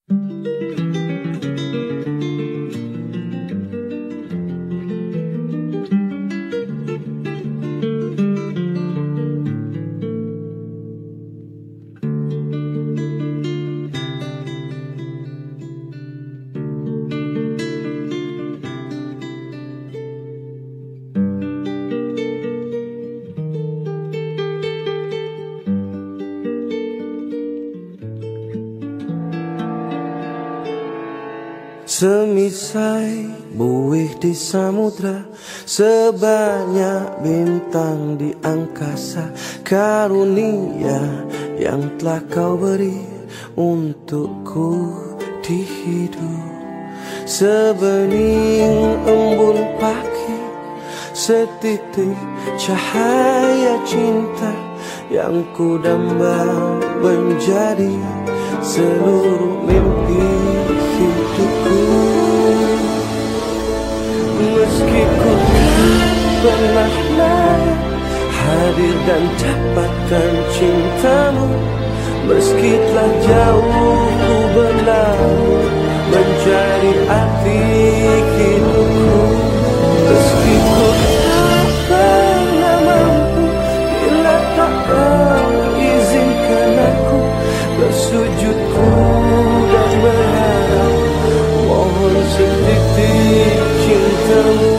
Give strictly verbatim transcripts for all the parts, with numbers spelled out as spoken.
Semisai buih di samudra, sebanyak bintang di angkasa, karunia yang telah kau beri untukku di hidup. Sebening embun pagi, setitik cahaya cinta yang ku damba menjadi seluruh mimpi hidupku. Meski ku tak pernah layak hadir dan dapatkan cintamu, meski telah jauh ku berlalu mencari arti hidupku. Meski ku tak pernah mampu, bila tak kau izinkan aku bersujudku dan berharap mohon setitik cintamu.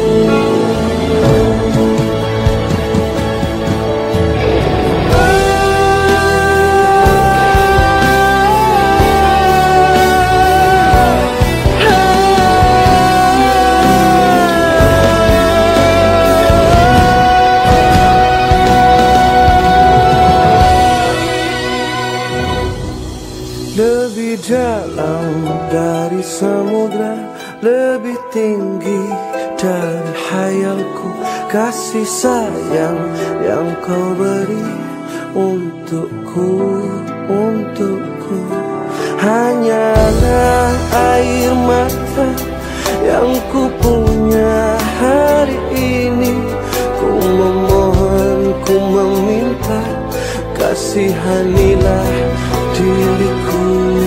Lebih dalam dari samudra, lebih tinggi dari hayalku, kasih sayang yang kau beri untukku, untukku. Hanyalah air mata yang ku punya hari ini. Ku memohon, ku meminta, kasihanilah diriku.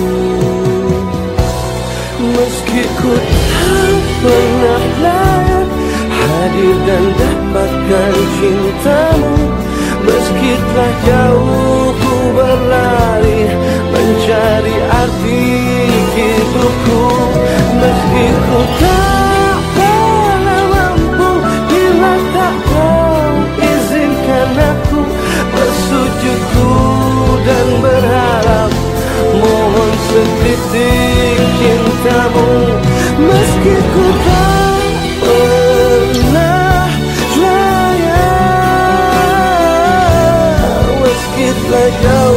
Meski ku tak pernah layak hadir dan dapatkan cintamu, meski telah jauh ku berlari mencari arti hidupku. Meski ku tak pernah mampu, bila tak kau izinkan aku bersujudku dan berharap mohon setitik cintamu. Meski ku tak pernah layak, meski telah jauh